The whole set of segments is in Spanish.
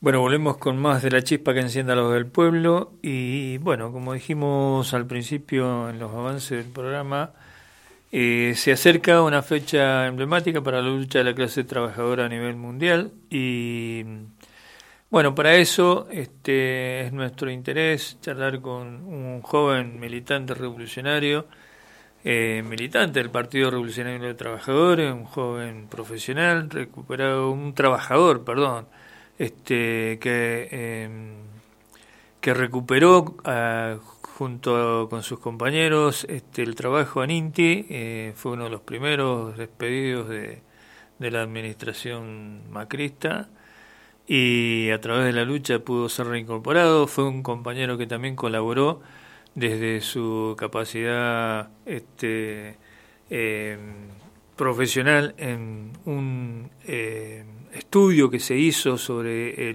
Bueno, volvemos con más de la chispa que encienda los del pueblo y bueno, como dijimos al principio en los avances del programa, se acerca una fecha emblemática para la lucha de la clase trabajadora a nivel mundial y bueno, para eso es nuestro interés charlar con un joven militante revolucionario, militante del Partido Revolucionario de Trabajadores, un joven profesional, un trabajador, perdón, que recuperó junto con sus compañeros el trabajo en INTI, fue uno de los primeros despedidos de la administración macrista y a través de la lucha pudo ser reincorporado. Fue un compañero que también colaboró desde su capacidad profesional en un estudio que se hizo sobre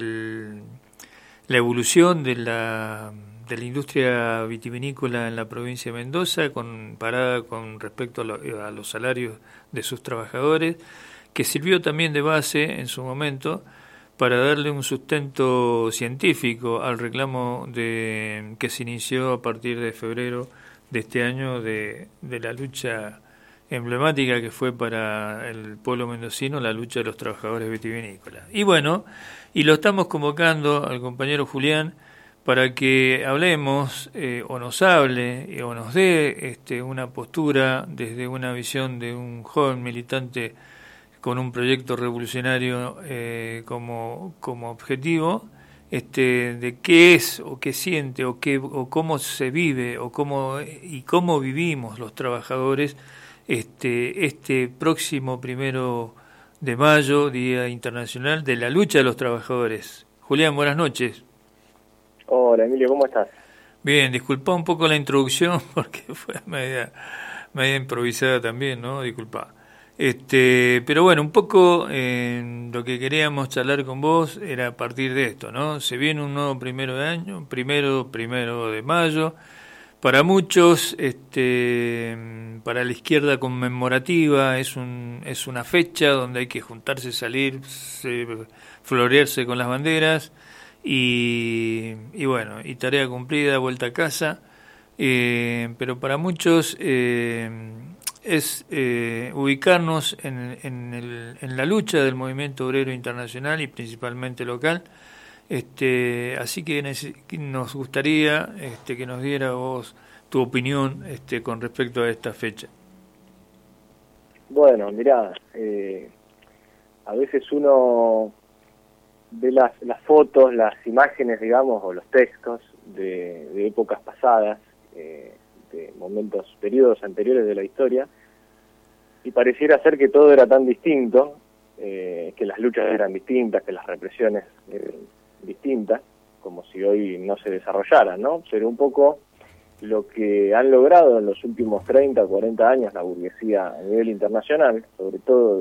la evolución de la industria vitivinícola en la provincia de Mendoza, comparada con respecto a los salarios de sus trabajadores, que sirvió también de base en su momento para darle un sustento científico al reclamo que se inició a partir de febrero de este año de la lucha emblemática que fue para el pueblo mendocino la lucha de los trabajadores vitivinícolas. Y bueno, y lo estamos convocando al compañero Julián para que hablemos o nos hable o nos dé una postura desde una visión de un joven militante con un proyecto revolucionario como objetivo, de qué es o qué siente o cómo se vive o cómo vivimos los trabajadores este próximo 1 de mayo, Día Internacional de la Lucha de los Trabajadores. Julián, buenas noches. Hola Emilio, ¿cómo estás? Bien, disculpa un poco la introducción porque fue media improvisada también, ¿no? Disculpa. Pero bueno, un poco lo que queríamos charlar con vos era a partir de esto, ¿no? Se viene un nuevo primero de mayo. Para muchos, para la izquierda conmemorativa, es una fecha donde hay que juntarse, salir, florearse con las banderas y bueno, y tarea cumplida, vuelta a casa. Pero para muchos es ubicarnos en la lucha del movimiento obrero internacional y principalmente local. Así que nos gustaría que nos diera vos tu opinión con respecto a esta fecha. Bueno, mirá, a veces uno ve las fotos, las imágenes, digamos, o los textos de épocas pasadas, de periodos anteriores de la historia, y pareciera ser que todo era tan distinto, que las luchas eran distintas, que las represiones eran distintas, como si hoy no se desarrollaran, ¿no? Pero un poco lo que han logrado en los últimos 30 o 40 años la burguesía a nivel internacional, sobre todo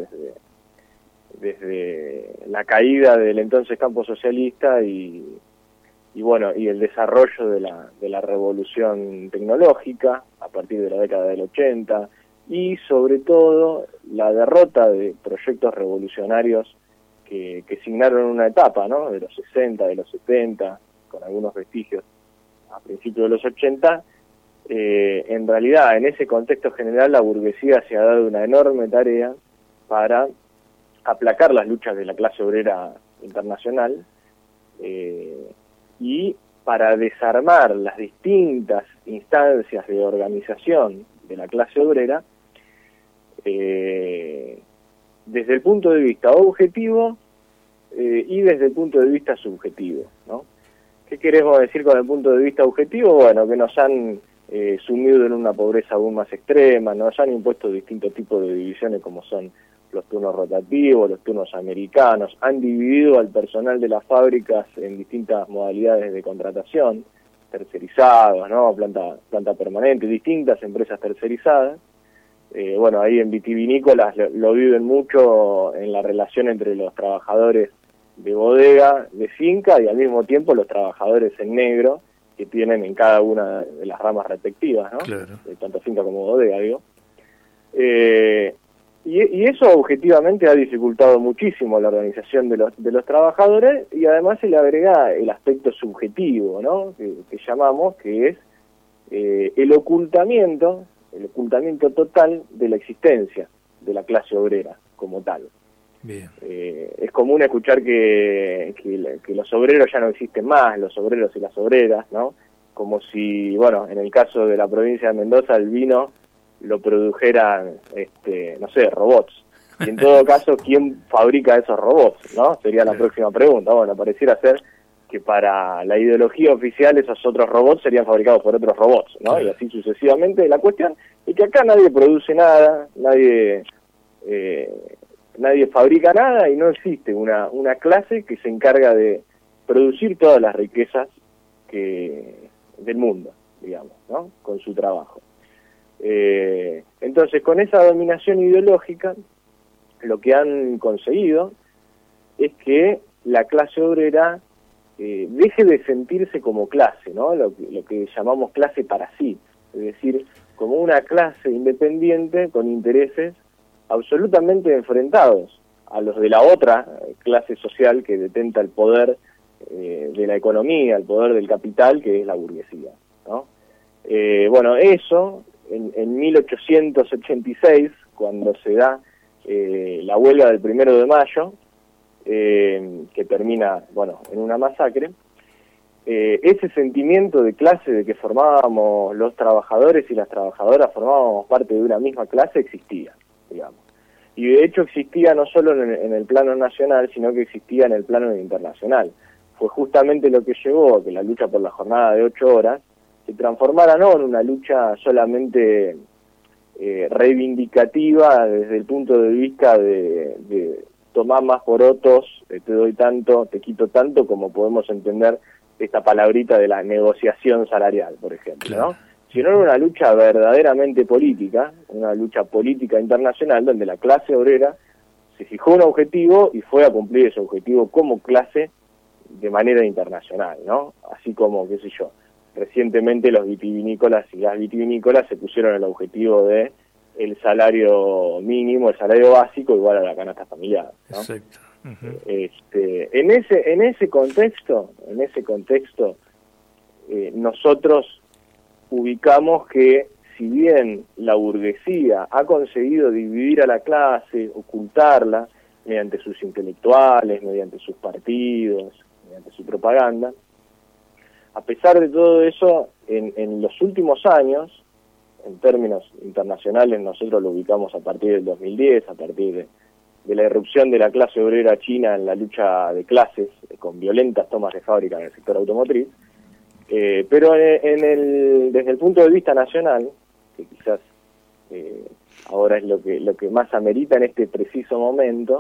desde la caída del entonces campo socialista y el desarrollo de la revolución tecnológica a partir de la década del 80 y sobre todo la derrota de proyectos revolucionarios que signaron una etapa, ¿no? De los 60, de los 70, con algunos vestigios a principios de los 80, en realidad en ese contexto general la burguesía se ha dado una enorme tarea para aplacar las luchas de la clase obrera internacional y para desarmar las distintas instancias de organización de la clase obrera desde el punto de vista objetivo y desde el punto de vista subjetivo, ¿no? ¿Qué queremos decir con el punto de vista objetivo? Bueno, que nos han sumido en una pobreza aún más extrema, nos han impuesto distintos tipos de divisiones como son los turnos rotativos, los turnos americanos, han dividido al personal de las fábricas en distintas modalidades de contratación, tercerizados, ¿no? Planta permanente, distintas empresas tercerizadas. Ahí en vitivinícolas lo viven mucho en la relación entre los trabajadores de bodega, de finca y al mismo tiempo los trabajadores en negro que tienen en cada una de las ramas respectivas, ¿no? Claro. Tanto finca como bodega, digo. Y eso objetivamente ha dificultado muchísimo la organización de los trabajadores, y además se le agrega el aspecto subjetivo, ¿no? que llamamos, que es el ocultamiento total de la existencia de la clase obrera como tal. Bien. Es común escuchar que los obreros ya no existen más, los obreros y las obreras, ¿no? Como si, bueno, en el caso de la provincia de Mendoza, el vino lo produjeran, no sé, robots. Y en todo caso, ¿quién fabrica esos robots, no? Sería la próxima pregunta. Bueno, pareciera ser que para la ideología oficial esos otros robots serían fabricados por otros robots, ¿no? Y así sucesivamente. La cuestión es que acá nadie produce nada, nadie fabrica nada, y no existe una clase que se encarga de producir todas las riquezas del mundo, digamos, ¿no? Con su trabajo. Entonces, con esa dominación ideológica, lo que han conseguido es que la clase obrera deje de sentirse como clase, ¿no? Lo que llamamos clase para sí, es decir, como una clase independiente con intereses absolutamente enfrentados a los de la otra clase social que detenta el poder de la economía, el poder del capital, que es la burguesía, ¿no? Bueno, eso en 1886, cuando se da la huelga del 1 de mayo, que termina, bueno, en una masacre, ese sentimiento de clase de que formábamos los trabajadores y las trabajadoras, formábamos parte de una misma clase, existía, digamos. Y de hecho existía no solo en el plano nacional, sino que existía en el plano internacional. Fue justamente lo que llevó a que la lucha por la jornada de 8 horas se transformara no en una lucha solamente reivindicativa desde el punto de vista de tomar más porotos, te doy tanto, te quito tanto, como podemos entender esta palabrita de la negociación salarial, por ejemplo, claro, ¿no? Sino en una lucha verdaderamente política, una lucha política internacional, donde la clase obrera se fijó un objetivo y fue a cumplir ese objetivo como clase de manera internacional, ¿no? Así como, qué sé yo, recientemente los vitivinícolas y las vitivinícolas se pusieron el objetivo de el salario mínimo, el salario básico, igual a la canasta familiar, ¿no? Exacto. Uh-huh. En ese contexto, nosotros ubicamos que, si bien la burguesía ha conseguido dividir a la clase, ocultarla mediante sus intelectuales, mediante sus partidos, mediante su propaganda, a pesar de todo eso, en los últimos años, en términos internacionales, nosotros lo ubicamos a partir del 2010, a partir de la irrupción de la clase obrera china en la lucha de clases, con violentas tomas de fábrica en el sector automotriz, pero desde el punto de vista nacional, que quizás ahora es lo que más amerita en este preciso momento,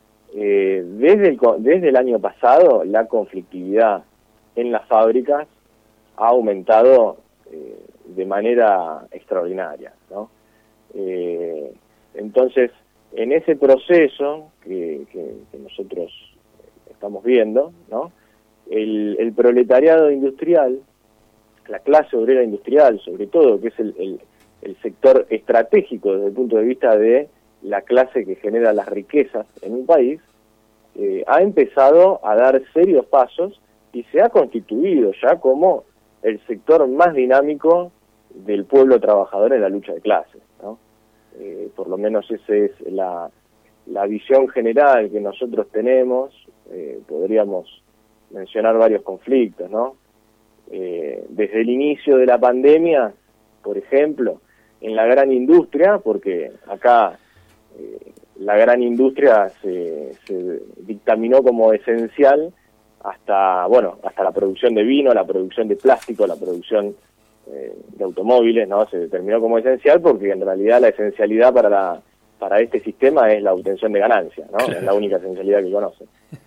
desde el año pasado la conflictividad en las fábricas ha aumentado de manera extraordinaria, ¿no? Entonces, en ese proceso que nosotros estamos viendo, ¿no? El proletariado industrial, la clase obrera industrial, sobre todo, que es el sector estratégico desde el punto de vista de la clase que genera las riquezas en un país, ha empezado a dar serios pasos y se ha constituido ya como el sector más dinámico del pueblo trabajador en la lucha de clases, ¿no? Por lo menos esa es la visión general que nosotros tenemos. Podríamos mencionar varios conflictos, ¿no? Desde el inicio de la pandemia, por ejemplo, en la gran industria, porque acá la gran industria se dictaminó como esencial hasta la producción de vino, la producción de plástico, la producción de automóviles, ¿no? Se determinó como esencial porque en realidad la esencialidad para este sistema es la obtención de ganancias, ¿no? Claro. Es la única esencialidad que conoce.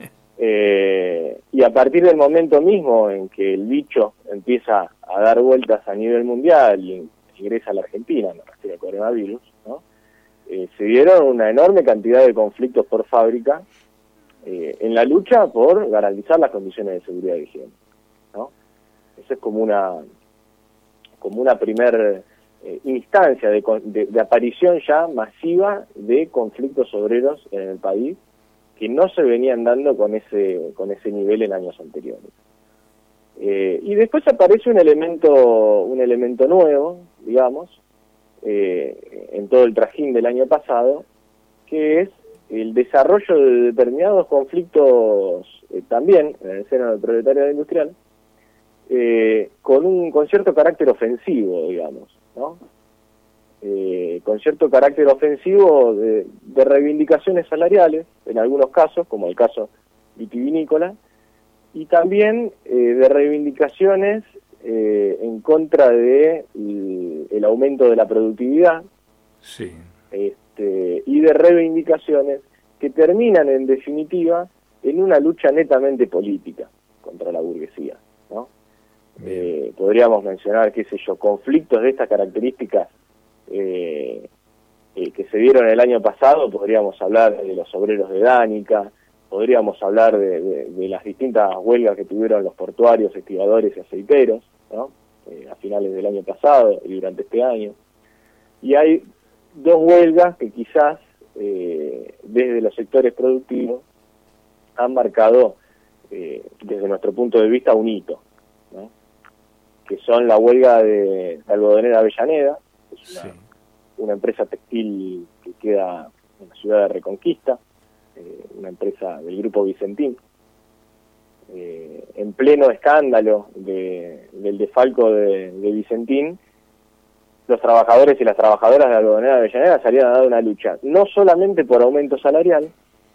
Y a partir del momento mismo en que el bicho empieza a dar vueltas a nivel mundial y ingresa a la Argentina, me refiero al coronavirus, ¿no? Se dieron una enorme cantidad de conflictos por fábrica en la lucha por garantizar las condiciones de seguridad y higiene, ¿no? Eso es como una primer instancia de aparición ya masiva de conflictos obreros en el país que no se venían dando con ese nivel en años anteriores. Y después aparece un elemento nuevo, digamos, en todo el trajín del año pasado, que es el desarrollo de determinados conflictos también en el seno del proletariado industrial, con cierto carácter ofensivo, digamos, ¿no? Con cierto carácter ofensivo de reivindicaciones salariales, en algunos casos, como el caso vitivinícola, y también de reivindicaciones en contra de el aumento de la productividad, sí. Y de reivindicaciones que terminan en definitiva en una lucha netamente política contra la burguesía, ¿no? Podríamos mencionar, qué sé yo, conflictos de estas características que se dieron el año pasado. Podríamos hablar de los obreros de Danica, podríamos hablar de las distintas huelgas que tuvieron los portuarios, estibadores y aceiteros, ¿no? A finales del año pasado y durante este año. Y hay dos huelgas que quizás desde los sectores productivos han marcado, desde nuestro punto de vista, un hito, ¿no? Que son la huelga de Algodonera Avellaneda, que es una empresa textil que queda en la ciudad de Reconquista, una empresa del grupo Vicentín, en pleno escándalo del desfalco de Vicentín. Los trabajadores y las trabajadoras de Algodonera Avellaneda salieron a dar una lucha, no solamente por aumento salarial,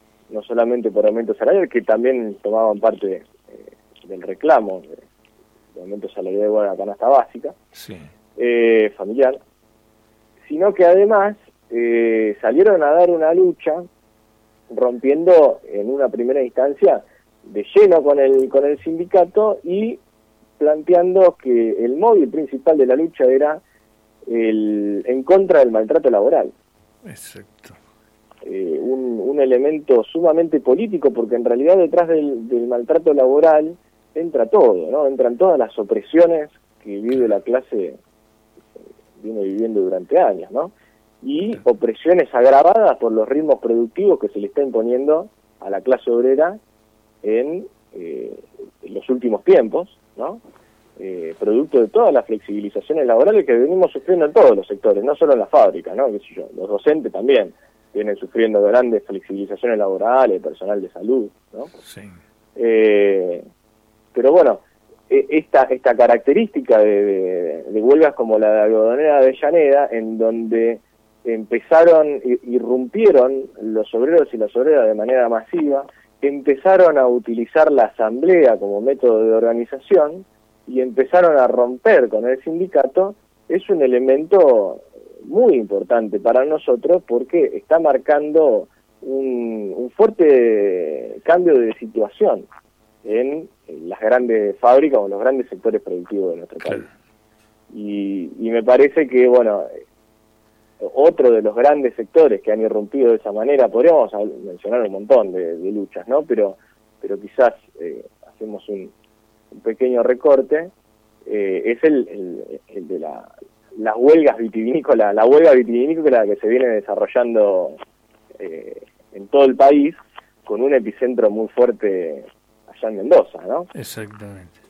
que también tomaban parte del reclamo de aumento salarial de la canasta básica, sí. Familiar, sino que además salieron a dar una lucha rompiendo en una primera instancia de lleno con el sindicato y planteando que el móvil principal de la lucha era en contra del maltrato laboral. Exacto. Un elemento sumamente político, porque en realidad detrás del maltrato laboral entra todo, ¿no? Entran todas las opresiones que vive la clase, viene viviendo durante años, ¿no? Y opresiones agravadas por los ritmos productivos que se le está imponiendo a la clase obrera en los últimos tiempos, ¿no? Producto de todas las flexibilizaciones laborales que venimos sufriendo en todos los sectores, no solo en la fábrica, ¿no? ¿Qué sé yo? Los docentes también vienen sufriendo grandes flexibilizaciones laborales, personal de salud, ¿no? Sí. Pero bueno, esta característica de huelgas como la de Algodonera de Avellaneda, en donde irrumpieron los obreros y las obreras de manera masiva, empezaron a utilizar la asamblea como método de organización y empezaron a romper con el sindicato, es un elemento muy importante para nosotros porque está marcando un fuerte cambio de situación en las grandes fábricas o en los grandes sectores productivos de nuestro país. Y me parece que, bueno, otro de los grandes sectores que han irrumpido de esa manera, podríamos mencionar un montón de luchas, ¿no? Pero quizás hacemos un pequeño recorte, es el de las huelgas vitivinícolas, la huelga vitivinícola que se viene desarrollando en todo el país, con un epicentro muy fuerte allá en Mendoza, ¿no? Exactamente.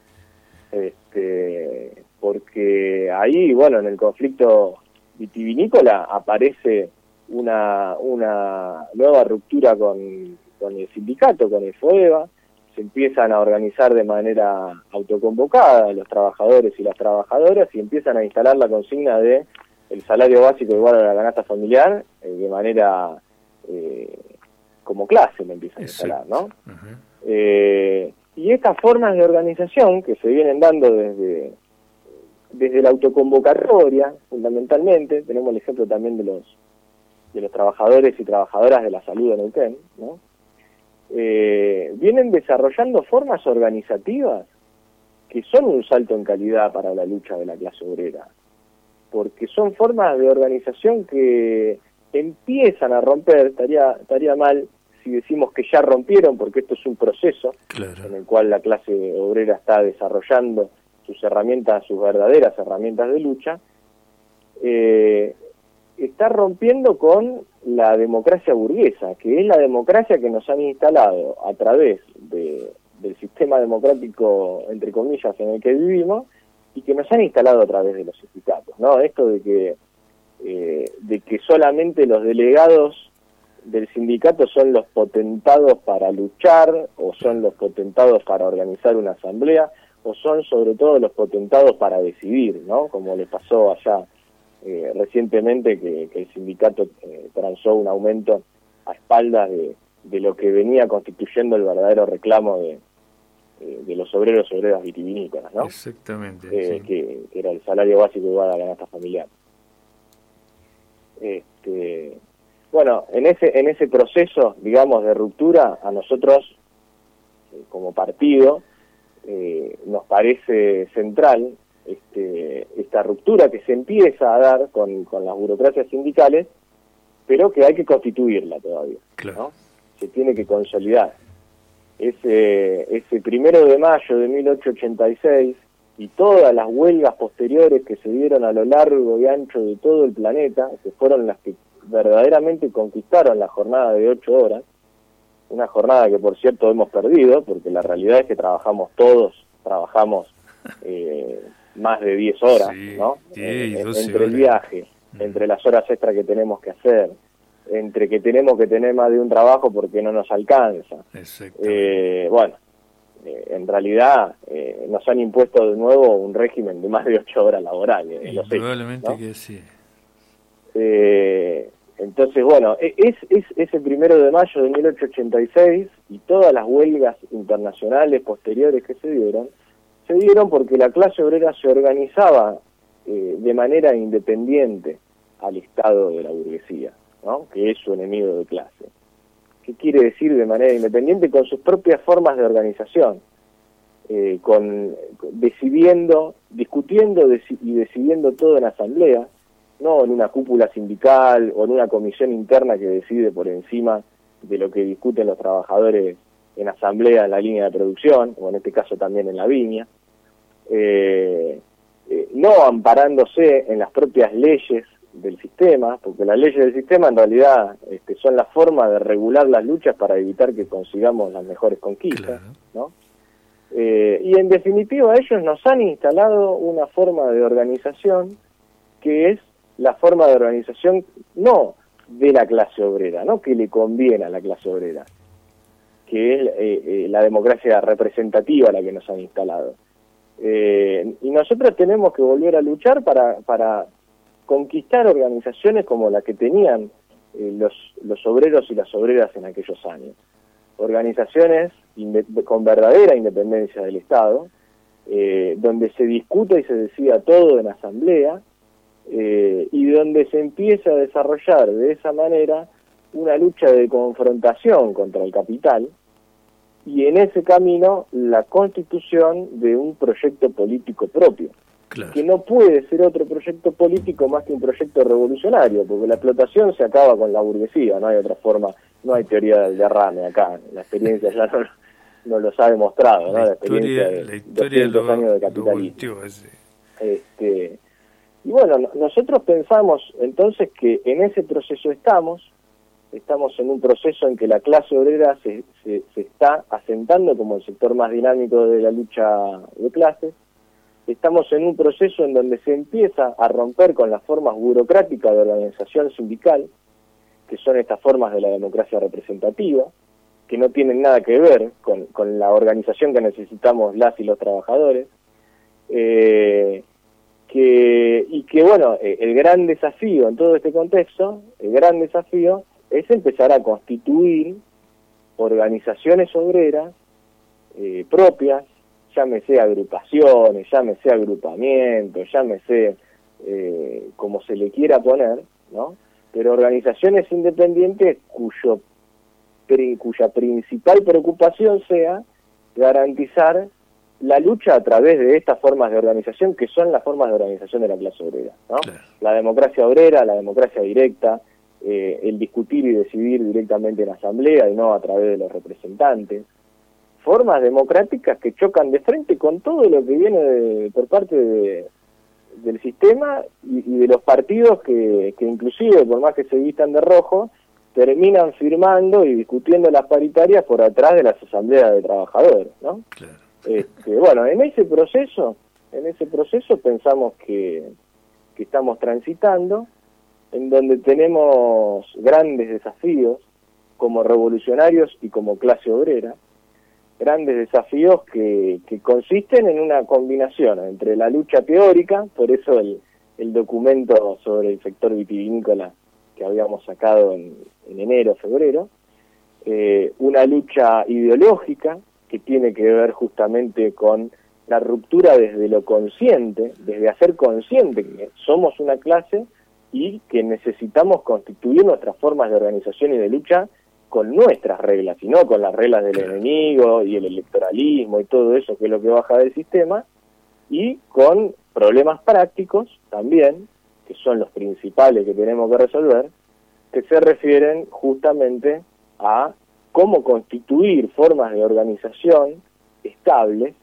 Porque ahí, bueno, en el conflicto vitivinícola aparece una nueva ruptura con el sindicato, con el FOEVA. Se empiezan a organizar de manera autoconvocada los trabajadores y las trabajadoras y empiezan a instalar la consigna de el salario básico igual a la canasta familiar, de manera como clase lo empiezan a instalar, ¿no? Uh-huh. Y estas formas de organización que se vienen dando desde la autoconvocatoria, fundamentalmente, tenemos el ejemplo también de los trabajadores y trabajadoras de la salud en Neuquén, ¿no? Vienen desarrollando formas organizativas que son un salto en calidad para la lucha de la clase obrera, porque son formas de organización que empiezan a romper. Estaría mal si decimos que ya rompieron, porque esto es un proceso en el cual la clase obrera está desarrollando sus herramientas, sus verdaderas herramientas de lucha, está rompiendo con la democracia burguesa, que es la democracia que nos han instalado a través del sistema democrático, entre comillas, en el que vivimos, y que nos han instalado a través de los sindicatos, ¿no? Esto de que solamente los delegados del sindicato son los potentados para luchar, o son los potentados para organizar una asamblea, o son sobre todo los potentados para decidir, ¿no? Como le pasó allá recientemente, que el sindicato transó un aumento a espaldas de lo que venía constituyendo el verdadero reclamo de los obreros y obreras vitivinícolas, ¿no? Exactamente. Sí. Que era el salario básico igual a la canasta familiar. Bueno, en ese proceso, digamos, de ruptura, a nosotros, como partido, nos parece central esta ruptura que se empieza a dar con las burocracias sindicales, pero que hay que constituirla todavía, claro, ¿no? Se tiene que consolidar. Ese 1 de mayo de 1886 y todas las huelgas posteriores que se dieron a lo largo y ancho de todo el planeta, que fueron las que verdaderamente conquistaron la jornada de 8 horas, una jornada que por cierto hemos perdido, porque la realidad es que trabajamos más de 10 horas, sí, ¿no? 10, 12 entre el viaje, entre las horas extras que tenemos que hacer, entre que tenemos que tener más de un trabajo porque no nos alcanza. Bueno, en realidad nos han impuesto de nuevo un régimen de más de 8 horas laborales. Probablemente, ¿no? Que sí. Entonces, bueno, es ese 1 de mayo de 1886 y todas las huelgas internacionales posteriores que se dieron porque la clase obrera se organizaba de manera independiente al Estado de la burguesía, ¿no? Que es su enemigo de clase. ¿Qué quiere decir de manera independiente? Con sus propias formas de organización, discutiendo y decidiendo todo en asamblea, no en una cúpula sindical o en una comisión interna que decide por encima de lo que discuten los trabajadores en asamblea en la línea de producción, o en este caso también en la viña, no amparándose en las propias leyes del sistema, porque las leyes del sistema en realidad son la forma de regular las luchas para evitar que consigamos las mejores conquistas, claro, ¿no? Y en definitiva ellos nos han instalado una forma de organización que es la forma de organización no de la clase obrera, no que le conviene a la clase obrera, que es la democracia representativa la que nos han instalado. Y nosotros tenemos que volver a luchar para conquistar organizaciones como la que tenían los obreros y las obreras en aquellos años. Organizaciones con verdadera independencia del Estado, donde se discuta y se decida todo en asamblea, y donde se empieza a desarrollar de esa manera una lucha de confrontación contra el capital, y en ese camino la constitución de un proyecto político propio, claro, que no puede ser otro proyecto político más que un proyecto revolucionario, porque la explotación se acaba con la burguesía, no hay otra forma, no hay teoría del derrame acá, la experiencia ya no los ha demostrado, ¿no? La experiencia de 200 años de capitalismo. Y bueno, nosotros pensamos entonces que en ese proceso estamos en un proceso en que la clase obrera se está asentando como el sector más dinámico de la lucha de clases. Estamos en un proceso en donde se empieza a romper con las formas burocráticas de organización sindical, que son estas formas de la democracia representativa, que no tienen nada que ver con la organización que necesitamos las y los trabajadores, bueno, el gran desafío en todo este contexto, es empezar a constituir organizaciones obreras propias, llámese agrupaciones, llámese agrupamientos, llámese como se le quiera poner, ¿no? Pero organizaciones independientes cuya principal preocupación sea garantizar la lucha a través de estas formas de organización, que son las formas de organización de la clase obrera, ¿no? Claro. La democracia obrera, la democracia directa, el discutir y decidir directamente en asamblea y no a través de los representantes, formas democráticas que chocan de frente con todo lo que viene por parte del sistema y de los partidos que inclusive, por más que se vistan de rojo, terminan firmando y discutiendo las paritarias por atrás de las asambleas de trabajadores, ¿no? Claro. Bueno, en ese proceso pensamos que estamos transitando, en donde tenemos grandes desafíos como revolucionarios y como clase obrera, grandes desafíos que consisten en una combinación entre la lucha teórica, por eso el documento sobre el sector vitivinícola que habíamos sacado en enero, febrero, una lucha ideológica que tiene que ver justamente con la ruptura desde lo consciente, desde hacer consciente que somos una clase y que necesitamos constituir nuestras formas de organización y de lucha con nuestras reglas, y no con las reglas del enemigo y el electoralismo y todo eso que es lo que baja del sistema, y con problemas prácticos también, que son los principales que tenemos que resolver, que se refieren justamente a cómo constituir formas de organización estables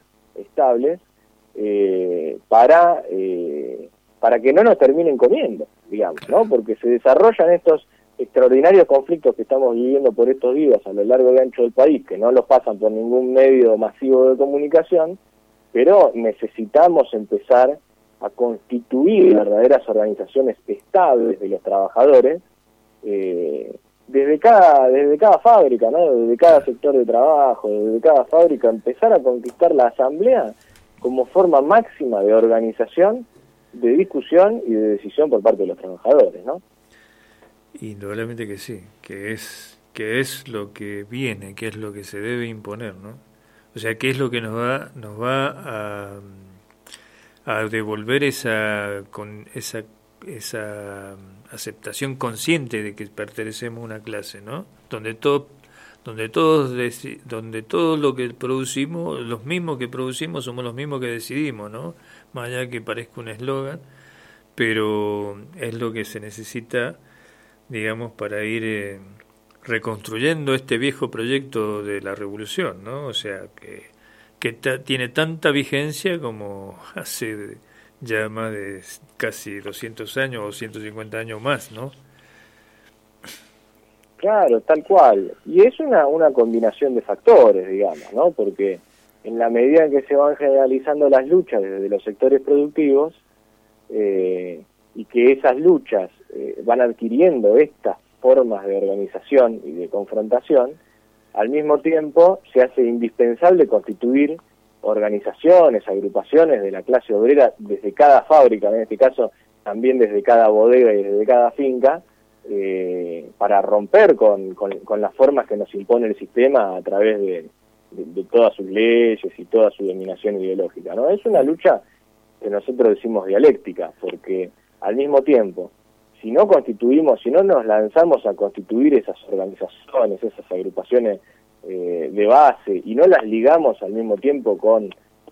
para que no nos terminen comiendo, digamos, ¿no? Porque se desarrollan estos extraordinarios conflictos que estamos viviendo por estos días a lo largo y ancho del país, que no los pasan por ningún medio masivo de comunicación, pero necesitamos empezar a constituir verdaderas organizaciones estables de los trabajadores desde cada fábrica, ¿no? Desde cada sector de trabajo, desde cada fábrica, empezar a conquistar la asamblea como forma máxima de organización, de discusión y de decisión por parte de los trabajadores, ¿no? Indudablemente que sí, que es lo que viene, que es lo que se debe imponer, ¿no? O sea, que es lo que nos va a devolver esa aceptación consciente de que pertenecemos a una clase, ¿no? Donde todo lo que producimos, los mismos que producimos somos los mismos que decidimos, ¿no? Más allá que parezca un eslogan, pero es lo que se necesita, digamos, para ir reconstruyendo este viejo proyecto de la revolución, ¿no? O sea, que tiene tanta vigencia como hace ya más de casi 200 años o 150 años más, ¿no? Claro, tal cual. Y es una combinación de factores, digamos, ¿no? Porque en la medida en que se van generalizando las luchas desde los sectores productivos, y que esas luchas van adquiriendo estas formas de organización y de confrontación, al mismo tiempo se hace indispensable constituir organizaciones, agrupaciones de la clase obrera desde cada fábrica, en este caso también desde cada bodega y desde cada finca, para romper con las formas que nos impone el sistema a través de todas sus leyes y toda su dominación ideológica, ¿no? Es una lucha que nosotros decimos dialéctica, porque al mismo tiempo, si no nos lanzamos a constituir esas organizaciones, esas agrupaciones de base, y no las ligamos al mismo tiempo con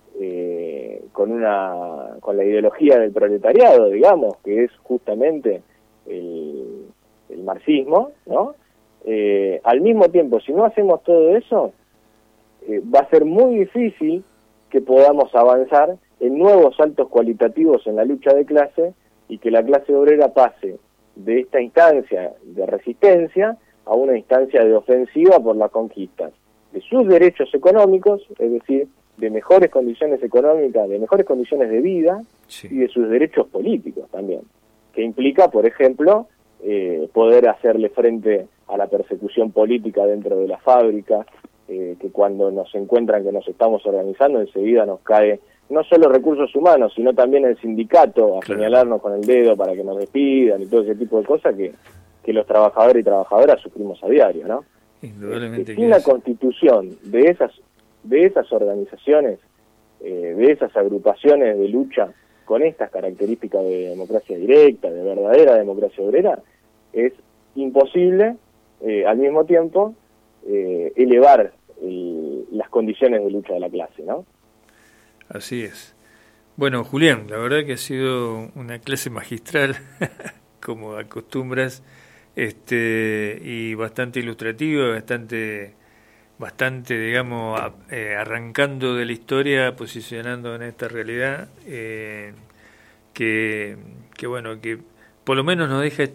la ideología del proletariado, digamos, que es justamente el marxismo, ¿no? Al mismo tiempo, si no hacemos todo eso, va a ser muy difícil que podamos avanzar en nuevos saltos cualitativos en la lucha de clase y que la clase obrera pase de esta instancia de resistencia a una instancia de ofensiva por las conquistas de sus derechos económicos, es decir, de mejores condiciones económicas, de mejores condiciones de vida, sí, y de sus derechos políticos también, que implica, por ejemplo, poder hacerle frente a la persecución política dentro de la fábrica, que cuando nos encuentran que nos estamos organizando, enseguida nos cae no solo recursos humanos, sino también el sindicato a señalarnos con el dedo para que nos despidan y todo ese tipo de cosas que los trabajadores y trabajadoras sufrimos a diario, ¿no? Indudablemente sin la constitución de esas organizaciones, de esas agrupaciones de lucha con estas características de democracia directa, de verdadera democracia obrera, es imposible al mismo tiempo elevar las condiciones de lucha de la clase, ¿no? Así es. Bueno, Julián, la verdad que ha sido una clase magistral, como acostumbras, y bastante ilustrativa, bastante, digamos, que arrancando de la historia, posicionando en esta realidad, que que bueno, que por lo menos nos deja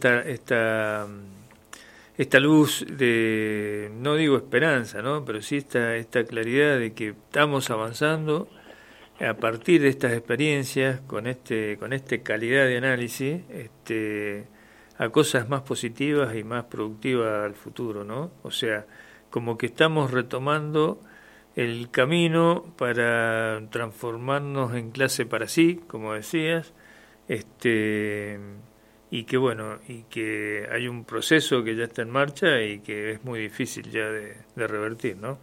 esta luz de, no digo esperanza, ¿no? Pero sí esta claridad de que estamos avanzando a partir de estas experiencias, con esta calidad de análisis, a cosas más positivas y más productivas al futuro, ¿no? O sea, como que estamos retomando el camino para transformarnos en clase para sí, como decías, y que bueno, y que hay un proceso que ya está en marcha y que es muy difícil ya de revertir, ¿no?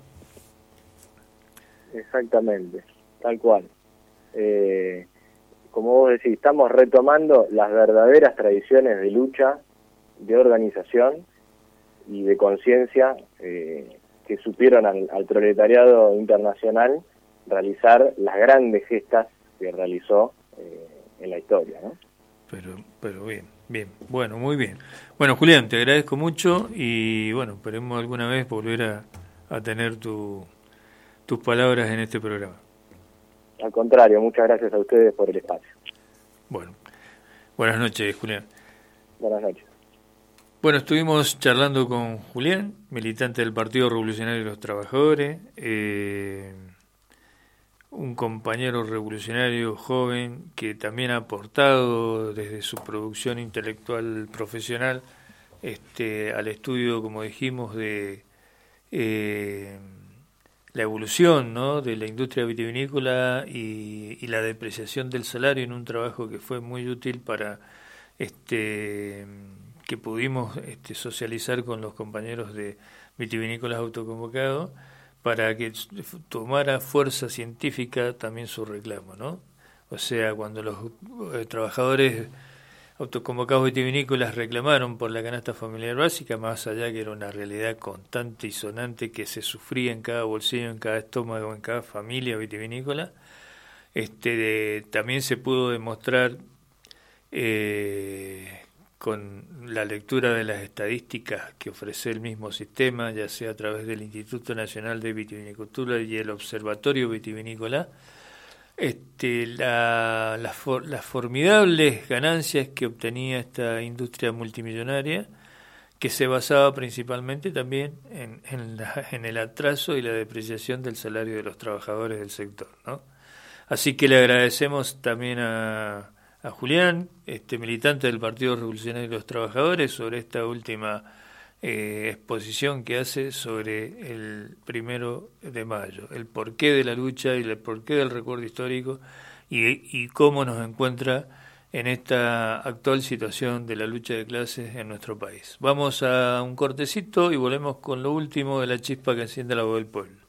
Exactamente, tal cual. Como vos decís, estamos retomando las verdaderas tradiciones de lucha, de organización y de conciencia que supieron al proletariado internacional realizar las grandes gestas que realizó en la historia, ¿no? Pero bien, bueno, muy bien. Bueno, Julián, te agradezco mucho y bueno, esperemos alguna vez volver a tener tus palabras en este programa. Al contrario, muchas gracias a ustedes por el espacio. Bueno, buenas noches, Julián. Buenas noches. Bueno, estuvimos charlando con Julián, militante del Partido Revolucionario de los Trabajadores, un compañero revolucionario joven que también ha aportado desde su producción intelectual profesional al estudio, como dijimos, de la evolución, ¿no?, de la industria vitivinícola y la depreciación del salario en un trabajo que fue muy útil para que pudimos socializar con los compañeros de vitivinícolas autoconvocados para que tomara fuerza científica también su reclamo, ¿no? O sea, cuando los trabajadores autoconvocados vitivinícolas reclamaron por la canasta familiar básica, más allá que era una realidad constante y sonante que se sufría en cada bolsillo, en cada estómago, en cada familia vitivinícola, también se pudo demostrar con la lectura de las estadísticas que ofrece el mismo sistema, ya sea a través del Instituto Nacional de Vitivinicultura y el Observatorio Vitivinícola, las formidables ganancias que obtenía esta industria multimillonaria, que se basaba principalmente también en el atraso y la depreciación del salario de los trabajadores del sector, ¿no? Así que le agradecemos también a Julián, militante del Partido Revolucionario de los Trabajadores, sobre esta última exposición que hace sobre el 1 de mayo, el porqué de la lucha y el porqué del recuerdo histórico y cómo nos encuentra en esta actual situación de la lucha de clases en nuestro país. Vamos a un cortecito y volvemos con lo último de La Chispa que enciende la voz del pueblo.